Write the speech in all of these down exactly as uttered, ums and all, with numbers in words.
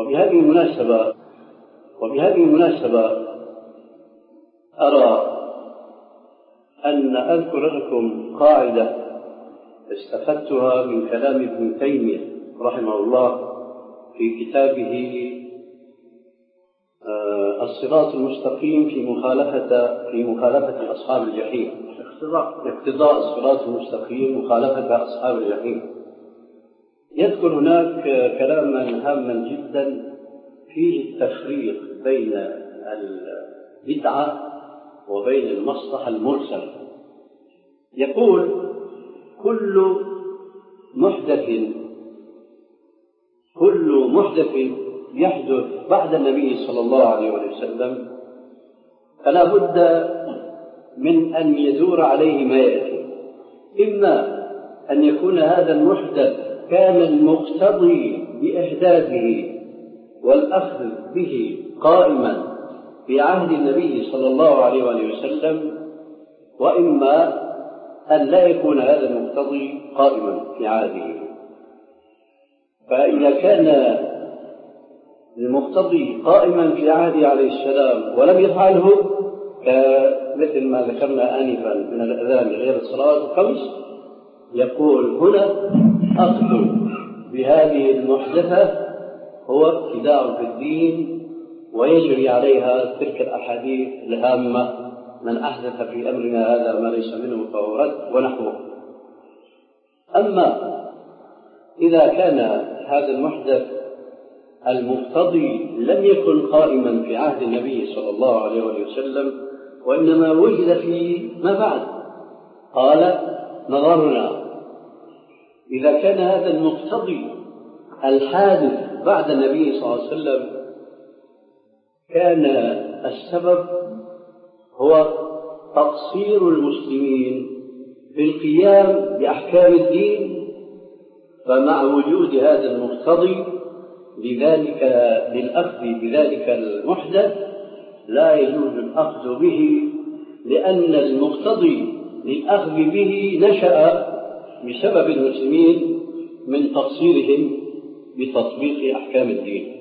وبهذه المناسبة وبهذه المناسبة أرى أن أذكر لكم قاعدة استفدتها من كلام ابن تيمية رحمه الله في كتابه الصراط المستقيم في مخالفة في مخالفة أصحاب الجحيم، اقتضاء الصراط المستقيم مخالفة أصحاب الجحيم. يذكر هناك كلاما هاما جدا فيه التفريق بين البدعة وبين المصلحة المرسلة. يقول: كل محدث كل محدث يحدث بعد النبي صلى الله عليه وسلم فلا بد من أن يدور عليه ما يأتي، إما أن يكون هذا المحدث كان المقتضي بإحداثه والأخذ به قائما في عهد النبي صلى الله عليه وسلم، وإما أن لا يكون هذا المقتضي قائما في عهده. فإذا كان المقتضي قائما في عهده عليه السلام ولم يفعله، كمثل ما ذكرنا آنفا من الأذان غير الصلاة الخمس، يقول هنا أخذ بهذه المحدثة هو ابتداع في الدين، ويجري عليها تلك الأحاديث الهامة: من أحدث في أمرنا هذا ما ليس منه فهو رد ونحوه. أما إذا كان هذا المحدث المقتضي لم يكن قائما في عهد النبي صلى الله عليه وسلم، وإنما وجد في ما بعد، قال: نظرنا إذا كان هذا المقتضي الحادث بعد النبي صلى الله عليه وسلم كان السبب هو تقصير المسلمين في القيام بأحكام الدين، فمع وجود هذا المقتضي لذلك للأخذ بذلك المحدث لا يجوز الأخذ به، لأن المقتضي للأخذ به نشأ بسبب المسلمين من تقصيرهم بتطبيق أحكام الدين.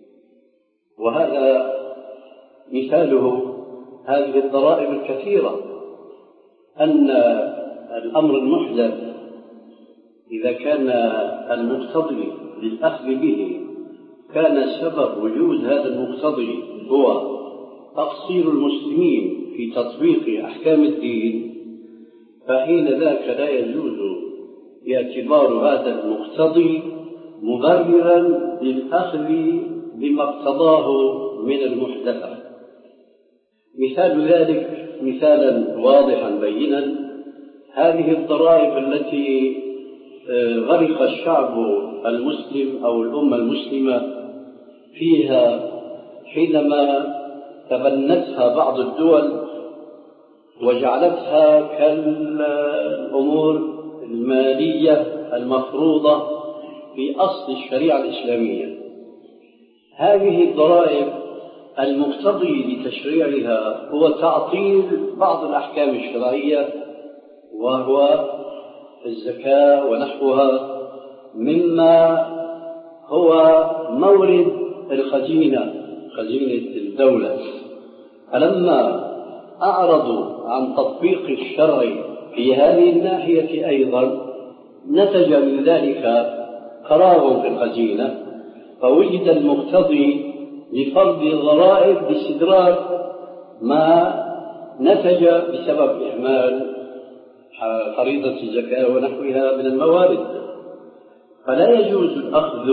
وهذا مثاله هذه الضرائب الكثيرة، أن الأمر المحدث إذا كان المقتضي للأخذ به كان سبب وجود هذا المقتضي هو تقصير المسلمين في تطبيق أحكام الدين، فحين ذاك لا يجوز اعتبار هذا المقتضي مبررا للأخذ بما اقتضاه من المحدثة. مثال ذلك مثالا واضحا بينا هذه الضرائب التي غرق الشعب المسلم أو الأمة المسلمة فيها حينما تبنتها بعض الدول وجعلتها كالأمور المالية المفروضة في أصل الشريعة الإسلامية. هذه الضرائب المقتضي لتشريعها هو تعطيل بعض الأحكام الشرعية، وهو الزكاة ونحوها، مما هو مورد الخزينة، خزينة الدولة. فلما أعرضوا عن تطبيق الشرع في هذه الناحية أيضا نتج من ذلك فراغ في الخزينة، فوجد المقتضي لفرض الضرائب باستدراج ما نتج بسبب إهمال فريضة الزكاة ونحوها من الموارد. فلا يجوز الأخذ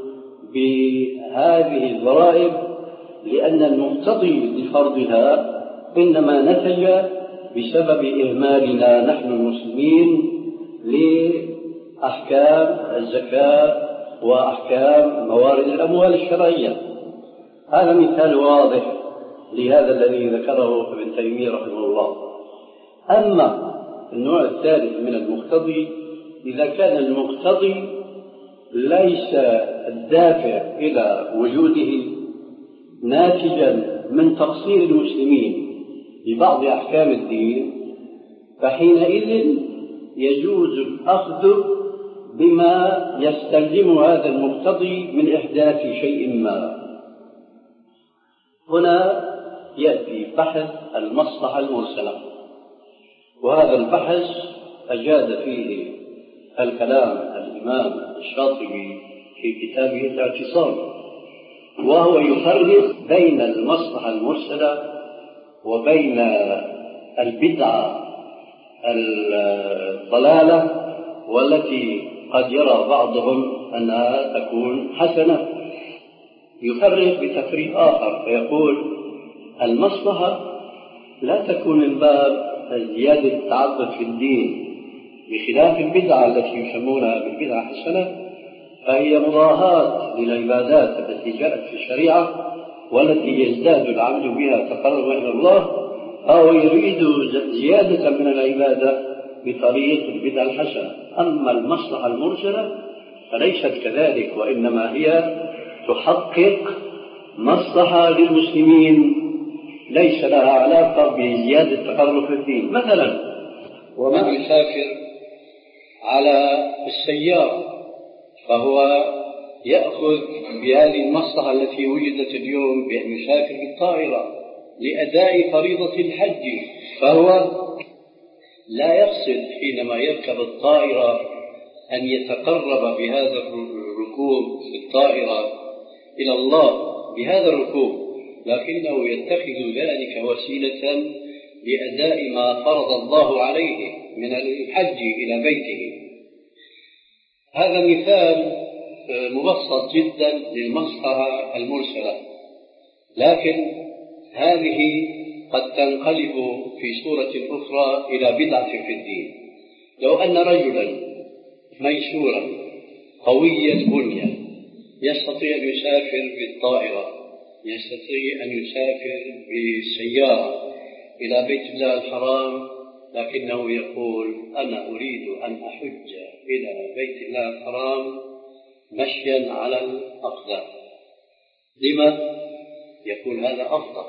بهذه الضرائب، لأن المقتضي لفرضها إنما نتج بسبب إهمالنا نحن المسلمين لأحكام الزكاة وأحكام موارد الأموال الشرعية. هذا مثال واضح لهذا الذي ذكره ابن تيمية رحمه الله. أما النوع الثالث من المقتضي، إذا كان المقتضي ليس الدافع إلى وجوده ناتجا من تقصير المسلمين ببعض أحكام الدين، فحينئذ يجوز الأخذ بما يستلزم هذا المقتضي من إحداث شيء ما. هنا يأتي بحث المصلحة المرسلة، وهذا البحث أجاد فيه الكلام الإمام الشاطبي في كتابه الاعتصام، وهو يفرق بين المصلحة المرسلة وبين البدعة الضلالة والتي قد يرى بعضهم أنها تكون حسنة. يفرق بتفريق آخر فيقول المصلحة لا تكون من باب زيادة التعبد في الدين، بخلاف البدعة التي يسمونها بالبدعة حسنة، فهي مضاهاة للعبادات التي جاءت في الشريعة والتي يزداد العبد بها تقربا إلى الله، أو يريد زيادة من العبادة بطريق البدعة الحسنة. أما المصلحة المرسلة فليست كذلك، وإنما هي تحقق مصلحة للمسلمين ليس لها علاقة بزيادة التقرب في الدين. مثلا ومن يسافر على السيارة فهو يأخذ بهذه المصلحة التي وجدت اليوم بأن يسافر بالطائرة لأداء فريضة الحج، فهو لا يقصد حينما يركب الطائرة أن يتقرب بهذا الركوب في الطائرة إلى الله بهذا الركوب، لكنه يتخذ ذلك وسيلة لأداء ما فرض الله عليه من الحج إلى بيته. هذا مثال مبسط جدا للمصلحة المرسلة، لكن هذه قد تنقلب في صورة أخرى إلى بدعة في الدين. لو أن رجلا ميسورا قوي البنية يستطيع أن يسافر بالطائرة، يستطيع أن يسافر بالسيارة إلى بيت الله الحرام، لكنه يقول أنا أريد أن أحج إلى بيت الله الحرام مشيا على الأقدام. لما؟ يقول هذا أفضل.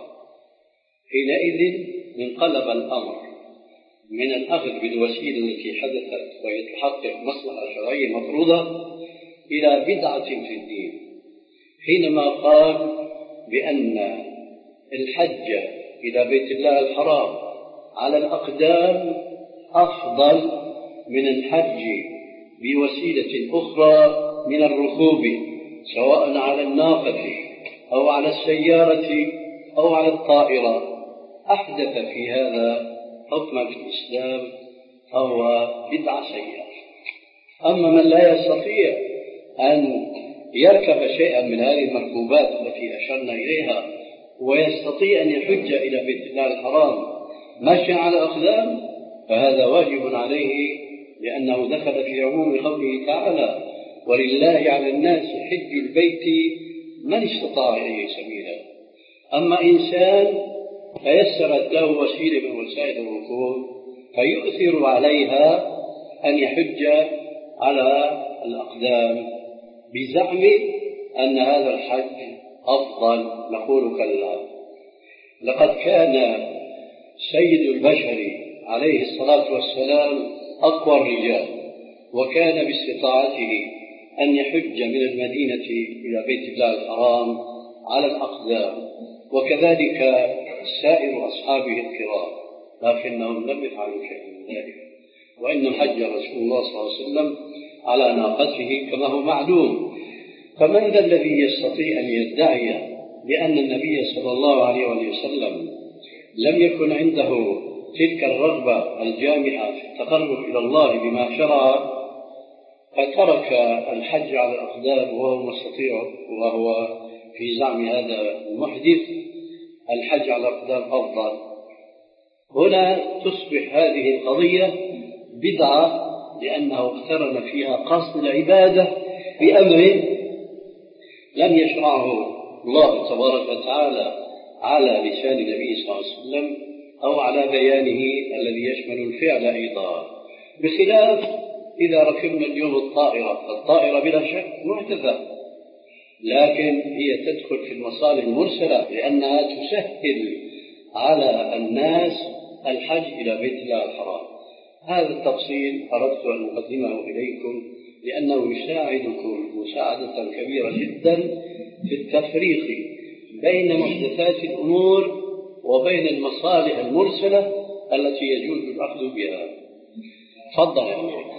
حينئذ انقلب الأمر من الأخذ بالوسيلة التي حدثت وهي تحقق مصلحة شرعية مفروضة إلى بدعة في الدين، حينما قال بأن الحج إلى بيت الله الحرام على الأقدام أفضل من الحج بوسيلة أخرى من الركوب، سواء على الناقة أو على السيارة أو على الطائرة. أحدث في هذا حكما في الإسلام فهو بدعة سيئة. أما من لا يستطيع أن يركب شيئا من هذه المركوبات التي أشرنا إليها ويستطيع أن يحج إلى بيت الله الحرام ماشيا على أقدام، فهذا واجب عليه، لأنه دخل في عموم قوله تعالى ولله على الناس حج البيت من استطاع إليه سبيلا. أما إنسان تيسرت له وسيلة من وسائل الركوب فيؤثر عليها أن يحج على الأقدام بزعم أن هذا الحج أفضل، نقول كلا. لقد كان سيد البشر عليه الصلاة والسلام أقوى الرجال، وكان باستطاعته أن يحج من المدينة إلى بيت الله الحرام على الأقدام، وكذلك سائر أصحابه الكرام، لكنهم لم يفعلوا شيئا من ذلك، وإن حج رسول الله صلى الله عليه وسلم على ناقته كما هو معلوم. فمن ذا الذي يستطيع أن يدعي بأن النبي صلى الله عليه وسلم لم يكن عنده تلك الرغبة الجامعة في التقرب إلى الله بما شرع، فترك الحج على الأقدام وهو مستطيع، وهو في زعم هذا المحدث الحج على الأقدام أفضل. هنا تصبح هذه القضية بدعة، لأنه اقترن فيها قصد العبادة بأمر لم يشرعه الله تبارك وتعالى على لسان النبي صلى الله عليه وسلم أو على بيانه الذي يشمل الفعل أيضا، بخلاف إذا ركبنا اليوم الطائرة. فالطائرة بلا شك معتذة، لكن هي تدخل في المصالح المرسلة لأنها تسهل على الناس الحج إلى بيت الله الحرام. هذا التفصيل أردت أن أقدمه إليكم لأنه يساعدكم مساعدة كبيرة جدا في التفريق بين محدثات الأمور وبين المصالح المرسلة التي يجوز الأخذ بها. تفضل يا أخي.